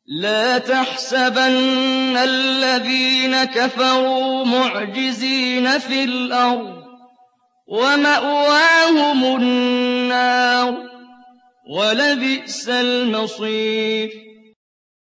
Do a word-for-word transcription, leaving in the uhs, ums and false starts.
لَا تَحْسَبَنَّ الَّذِينَ كَفَرُوا مُعْجِزِينَ فِي الْأَرْضِ ۚ وَمَأْوَاهُمُ النَّارُ ۖ وَلَبِئْسَ الْمَصِيرُ